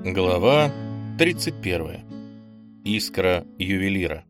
Глава 31. Искра ювелира.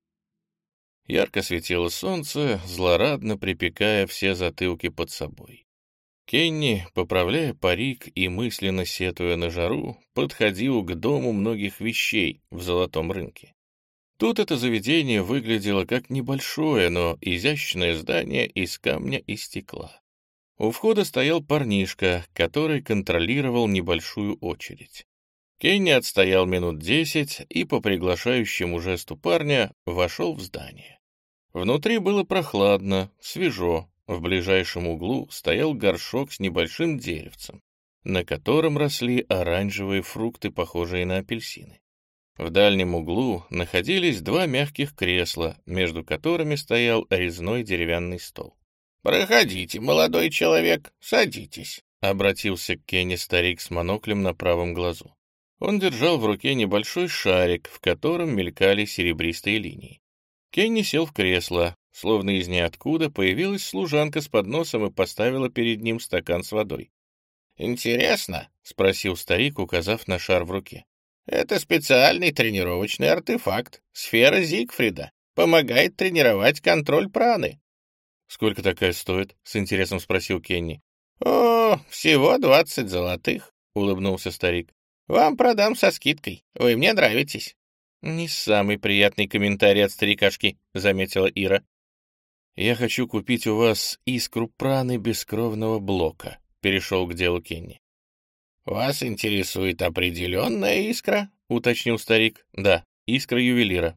Ярко светило солнце, злорадно припекая все затылки под собой. Кенни, поправляя парик и мысленно сетуя на жару, подходил к дому многих вещей в Золотом рынке. Тут это заведение выглядело как небольшое, но изящное здание из камня и стекла. У входа стоял парнишка, который контролировал небольшую очередь. Кенни отстоял минут 10 и по приглашающему жесту парня вошел в здание. Внутри было прохладно, свежо. В ближайшем углу стоял горшок с небольшим деревцем, на котором росли оранжевые фрукты, похожие на апельсины. В дальнем углу находились два мягких кресла, между которыми стоял резной деревянный стол. «Проходите, молодой человек, садитесь», — обратился к Кенни старик с моноклем на правом глазу. Он держал в руке небольшой шарик, в котором мелькали серебристые линии. Кенни сел в кресло, словно из ниоткуда появилась служанка с подносом и поставила перед ним стакан с водой. «Интересно?» — спросил старик, указав на шар в руке. «Это специальный тренировочный артефакт, сфера Зигфрида, помогает тренировать контроль праны». «Сколько такая стоит?» — с интересом спросил Кенни. «О, всего 20 золотых», — улыбнулся старик. «Вам продам со скидкой. Вы мне нравитесь». «Не самый приятный комментарий от старикашки», — заметила Ира. «Я хочу купить у вас искру праны бескровного блока», — перешел к делу Кенни. «Вас интересует определенная искра?» — уточнил старик. «Да, искра ювелира».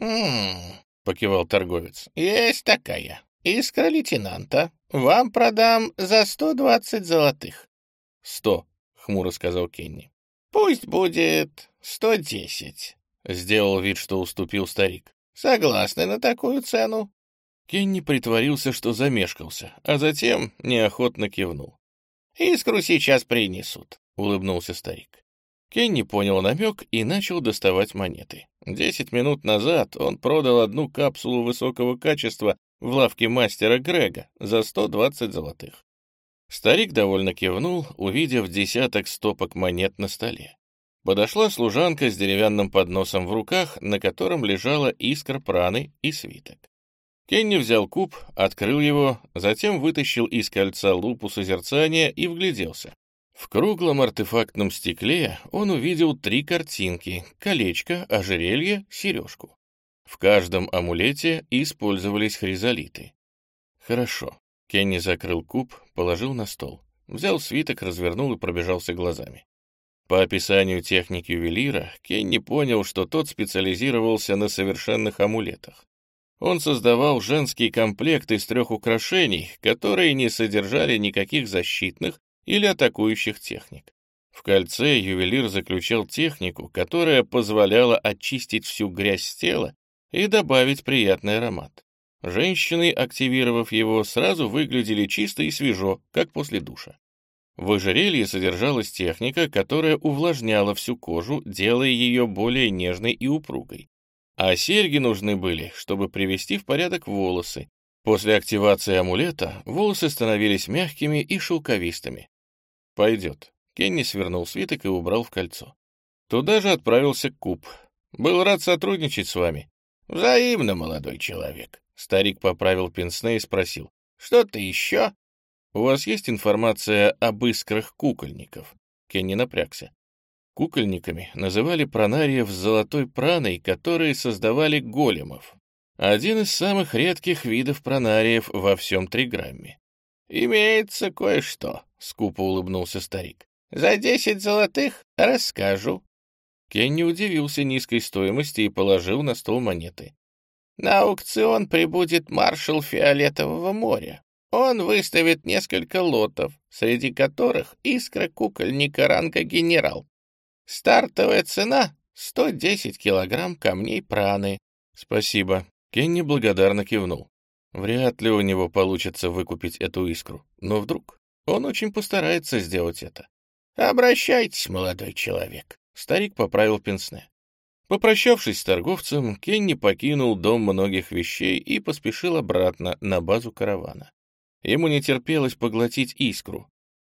Покивал торговец. «Есть такая. Искра лейтенанта. Вам продам за 120 золотых». «100», — хмуро сказал Кенни. «Пусть будет 110», — сделал вид, что уступил старик. «Согласны на такую цену?» Кенни притворился, что замешкался, а затем неохотно кивнул. «Искру сейчас принесут», — улыбнулся старик. Кенни понял намек и начал доставать монеты. 10 минут назад он продал одну капсулу высокого качества в лавке мастера Грега за 120 золотых. Старик довольно кивнул, увидев десяток стопок монет на столе. Подошла служанка с деревянным подносом в руках, на котором лежала искра праны и свиток. Кенни взял куб, открыл его, затем вытащил из кольца лупу созерцания и вгляделся. В круглом артефактном стекле он увидел 3 картинки — колечко, ожерелье, сережку. В каждом амулете использовались хризолиты. Хорошо. Кенни закрыл куб, положил на стол. Взял свиток, развернул и пробежался глазами. По описанию техник ювелира, Кенни понял, что тот специализировался на совершенных амулетах. Он создавал женский комплект из 3 украшений, которые не содержали никаких защитных или атакующих техник. В кольце ювелир заключал технику, которая позволяла очистить всю грязь с тела и добавить приятный аромат. Женщины, активировав его, сразу выглядели чисто и свежо, как после душа. В ожерелье содержалась техника, которая увлажняла всю кожу, делая ее более нежной и упругой. А серьги нужны были, чтобы привести в порядок волосы. После активации амулета волосы становились мягкими и шелковистыми. «Пойдет». Кенни свернул свиток и убрал в кольцо. Туда же отправился куб. «Был рад сотрудничать с вами». «Взаимно, молодой человек». Старик поправил пенсне и спросил. «Что-то еще?» «У вас есть информация об искрах кукольников?» Кенни напрягся. Кукольниками называли пранариев с золотой праной, которые создавали големов. Один из самых редких видов пранариев во всем Триграмме. «Имеется кое-что», — скупо улыбнулся старик. «За 10 золотых расскажу». Кенни удивился низкой стоимости и положил на стол монеты. «На аукцион прибудет маршал Фиолетового моря. Он выставит несколько лотов, среди которых искра кукольника ранга генерал. Стартовая цена — 110 килограмм камней праны». «Спасибо». Кенни благодарно кивнул. Вряд ли у него получится выкупить эту искру, но вдруг он очень постарается сделать это. «Обращайтесь, молодой человек», — старик поправил пенсне. Попрощавшись с торговцем, Кенни покинул дом многих вещей и поспешил обратно на базу каравана. Ему не терпелось поглотить искру.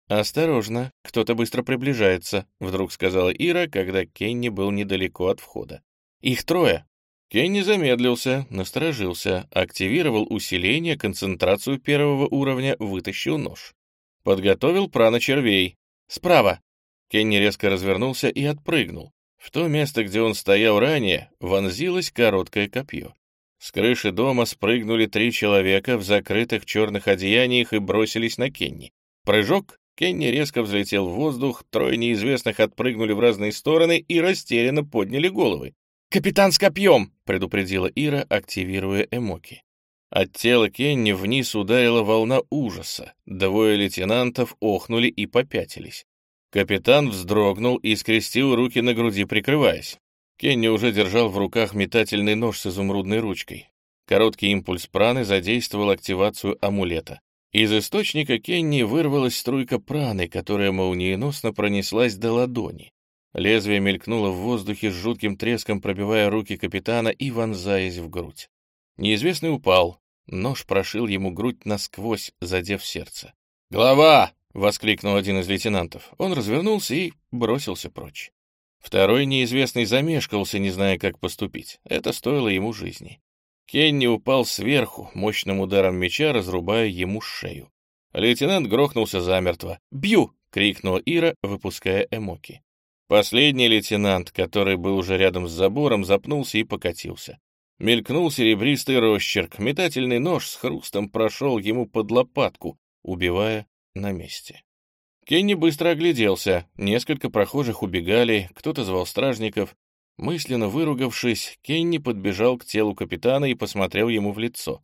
«Осторожно, кто-то быстро приближается», — вдруг сказала Ира, когда Кенни был недалеко от входа. «Их трое». Кенни замедлился, насторожился, активировал усиление, концентрацию первого уровня, вытащил нож. Подготовил прана-червей. «Справа!» Кенни резко развернулся и отпрыгнул. В то место, где он стоял ранее, вонзилось короткое копье. С крыши дома спрыгнули 3 человека в закрытых черных одеяниях и бросились на Кенни. Прыжок, Кенни резко взлетел в воздух, 3 неизвестных отпрыгнули в разные стороны и растерянно подняли головы. «Капитан с копьем!» — предупредила Ира, активируя эмоки. От тела Кенни вниз ударила волна ужаса. 2 лейтенантов охнули и попятились. Капитан вздрогнул и скрестил руки на груди, прикрываясь. Кенни уже держал в руках метательный нож с изумрудной ручкой. Короткий импульс праны задействовал активацию амулета. Из источника Кенни вырвалась струйка праны, которая молниеносно пронеслась до ладони. Лезвие мелькнуло в воздухе с жутким треском, пробивая руки капитана и вонзаясь в грудь. Неизвестный упал. Нож прошил ему грудь насквозь, задев сердце. «Голова!» — воскликнул один из лейтенантов. Он развернулся и бросился прочь. Второй неизвестный замешкался, не зная, как поступить. Это стоило ему жизни. Кенни упал сверху, мощным ударом меча разрубая ему шею. Лейтенант грохнулся замертво. «Бью!» — крикнула Ира, выпуская эмоки. Последний лейтенант, который был уже рядом с забором, запнулся и покатился. Мелькнул серебристый росчерк, метательный нож с хрустом прошел ему под лопатку, убивая на месте. Кенни быстро огляделся, несколько прохожих убегали, кто-то звал стражников. Мысленно выругавшись, Кенни подбежал к телу капитана и посмотрел ему в лицо.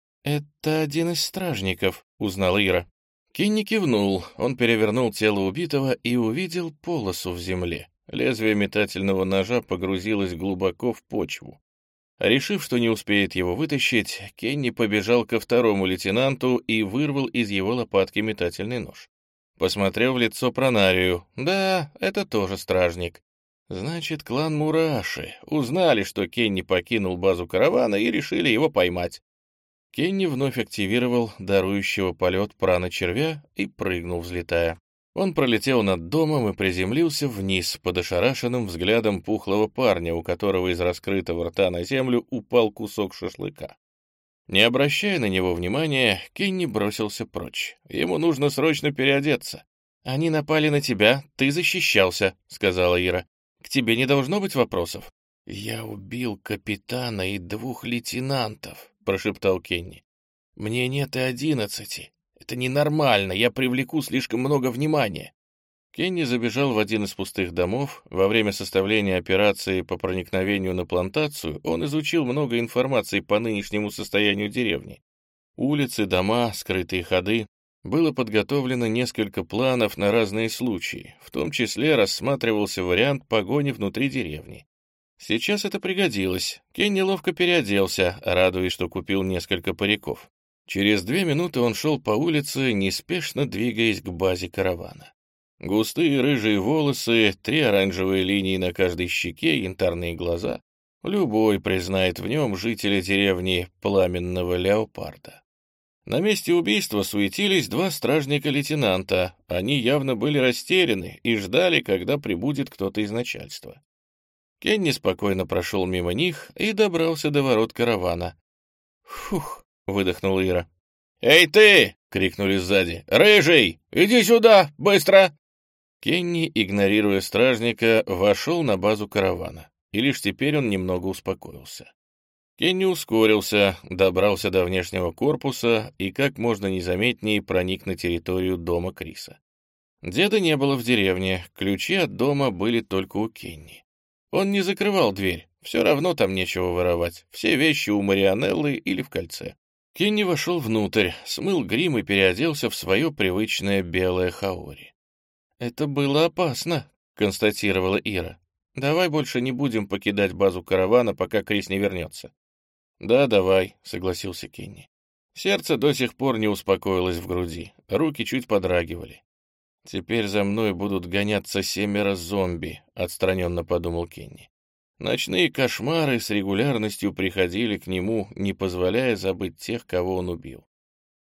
«Это один из стражников», — узнала Ира. Кенни кивнул, он перевернул тело убитого и увидел полосу в земле. Лезвие метательного ножа погрузилось глубоко в почву. Решив, что не успеет его вытащить, Кенни побежал ко второму лейтенанту и вырвал из его лопатки метательный нож. Посмотрел в лицо Пронарию. Да, это тоже стражник. Значит, клан Мураши узнали, что Кенни покинул базу каравана и решили его поймать. Кенни вновь активировал дарующего полет прана-червя и прыгнул, взлетая. Он пролетел над домом и приземлился вниз под ошарашенным взглядом пухлого парня, у которого из раскрытого рта на землю упал кусок шашлыка. Не обращая на него внимания, Кенни бросился прочь. Ему нужно срочно переодеться. «Они напали на тебя, ты защищался», — сказала Ира. «К тебе не должно быть вопросов». «Я убил капитана и 2 лейтенантов», — прошептал Кенни. «Мне нет и 11. Это ненормально, я привлеку слишком много внимания». Кенни забежал в один из пустых домов. Во время составления операции по проникновению на плантацию он изучил много информации по нынешнему состоянию деревни. Улицы, дома, скрытые ходы. Было подготовлено несколько планов на разные случаи, в том числе рассматривался вариант погони внутри деревни. Сейчас это пригодилось. Кенни ловко переоделся, радуясь, что купил несколько париков. Через 2 минуты он шел по улице, неспешно двигаясь к базе каравана. Густые рыжие волосы, 3 оранжевые линии на каждой щеке, янтарные глаза. Любой признает в нем жителя деревни Пламенного Леопарда. На месте убийства суетились 2 стражника-лейтенанта. Они явно были растеряны и ждали, когда прибудет кто-то из начальства. Кенни спокойно прошел мимо них и добрался до ворот каравана. «Фух!» — выдохнула Ира. «Эй ты!» — крикнули сзади. «Рыжий! Иди сюда! Быстро!» Кенни, игнорируя стражника, вошел на базу каравана, и лишь теперь он немного успокоился. Кенни ускорился, добрался до внешнего корпуса и как можно незаметнее проник на территорию дома Криса. Деда не было в деревне, ключи от дома были только у Кенни. Он не закрывал дверь, все равно там нечего воровать, все вещи у Марианеллы или в кольце. Кенни вошел внутрь, смыл грим и переоделся в свое привычное белое хаори. «Это было опасно», — констатировала Ира. «Давай больше не будем покидать базу каравана, пока Крис не вернется». «Да, давай», — согласился Кенни. Сердце до сих пор не успокоилось в груди, руки чуть подрагивали. «Теперь за мной будут гоняться 7 зомби», — отстраненно подумал Кенни. Ночные кошмары с регулярностью приходили к нему, не позволяя забыть тех, кого он убил.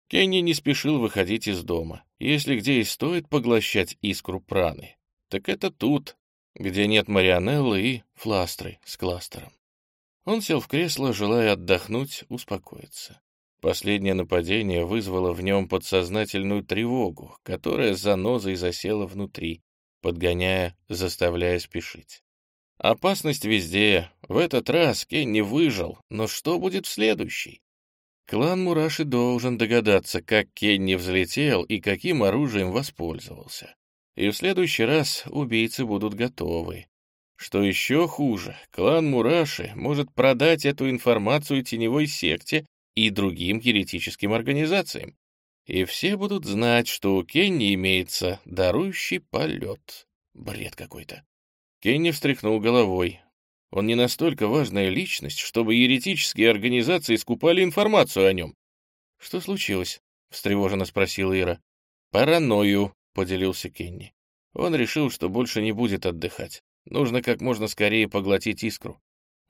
Кенни не спешил выходить из дома. Если где и стоит поглощать искру праны, так это тут, где нет Марианеллы и Фластры с кластером. Он сел в кресло, желая отдохнуть, успокоиться. Последнее нападение вызвало в нем подсознательную тревогу, которая занозой засела внутри, подгоняя, заставляя спешить. Опасность везде. В этот раз Кенни выжил, но что будет в следующий? Клан Мураши должен догадаться, как Кенни взлетел и каким оружием воспользовался. И в следующий раз убийцы будут готовы. Что еще хуже, клан Мураши может продать эту информацию теневой секте и другим еретическим организациям. И все будут знать, что у Кенни имеется дарующий полет. Бред какой-то. Кенни встряхнул головой. Он не настолько важная личность, чтобы еретические организации скупали информацию о нем. «Что случилось?» — встревоженно спросила Ира. «Паранойю», — поделился Кенни. Он решил, что больше не будет отдыхать. Нужно как можно скорее поглотить искру.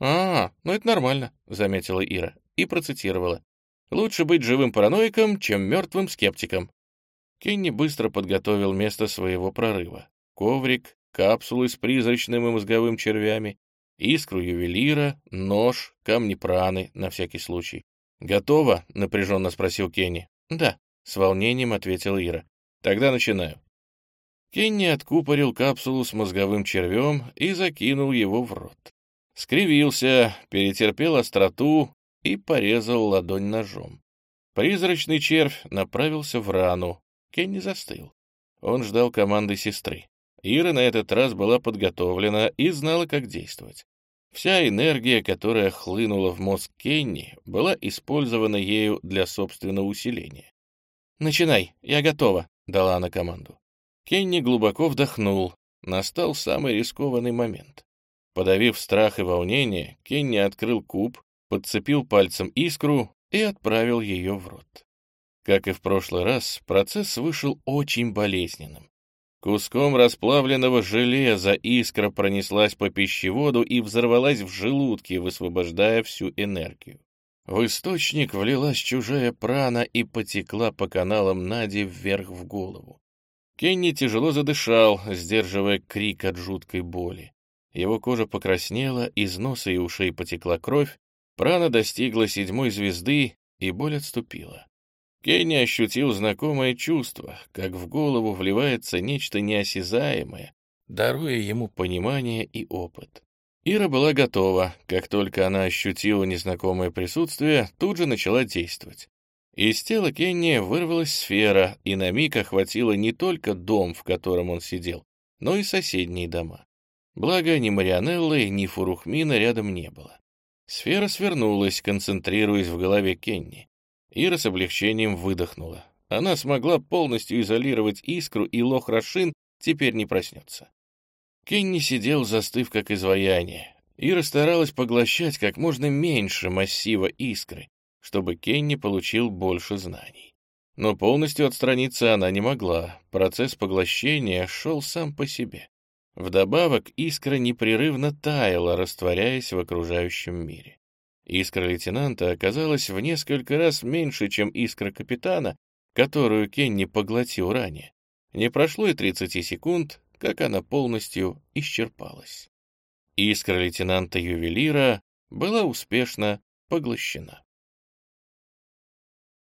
Ну это нормально», — заметила Ира и процитировала. «Лучше быть живым параноиком, чем мертвым скептиком». Кенни быстро подготовил место своего прорыва. Коврик, капсулы с призрачным и мозговым червями, искру ювелира, нож, камни праны, на всякий случай. «Готово?» — напряженно спросил Кенни. «Да», — с волнением ответила Ира. «Тогда начинаю». Кенни откупорил капсулу с мозговым червем и закинул его в рот. Скривился, перетерпел остроту и порезал ладонь ножом. Призрачный червь направился в рану. Кенни застыл. Он ждал команды сестры. Ира на этот раз была подготовлена и знала, как действовать. Вся энергия, которая хлынула в мозг Кенни, была использована ею для собственного усиления. «Начинай, я готова», — дала она команду. Кенни глубоко вдохнул. Настал самый рискованный момент. Подавив страх и волнение, Кенни открыл куб, подцепил пальцем искру и отправил ее в рот. Как и в прошлый раз, процесс вышел очень болезненным. Куском расплавленного железа искра пронеслась по пищеводу и взорвалась в желудке, высвобождая всю энергию. В источник влилась чужая прана и потекла по каналам Нади вверх в голову. Кенни тяжело задышал, сдерживая крик от жуткой боли. Его кожа покраснела, из носа и ушей потекла кровь, прана достигла 7-й звезды, и боль отступила. Кенни ощутил знакомое чувство, как в голову вливается нечто неосязаемое, даруя ему понимание и опыт. Ира была готова. Как только она ощутила незнакомое присутствие, тут же начала действовать. Из тела Кенни вырвалась сфера, и на миг охватила не только дом, в котором он сидел, но и соседние дома. Благо, ни Марианеллы, ни Фурухмина рядом не было. Сфера свернулась, концентрируясь в голове Кенни. Ира с облегчением выдохнула. Она смогла полностью изолировать искру, и Лох-Рашин теперь не проснется. Кенни сидел, застыв как изваяние. Ира старалась поглощать как можно меньше массива искры, чтобы Кенни получил больше знаний. Но полностью отстраниться она не могла. Процесс поглощения шел сам по себе. Вдобавок искра непрерывно таяла, растворяясь в окружающем мире. Искра лейтенанта оказалась в несколько раз меньше, чем искра капитана, которую Кенни поглотил ранее. Не прошло и 30 секунд, как она полностью исчерпалась. Искра лейтенанта-ювелира была успешно поглощена.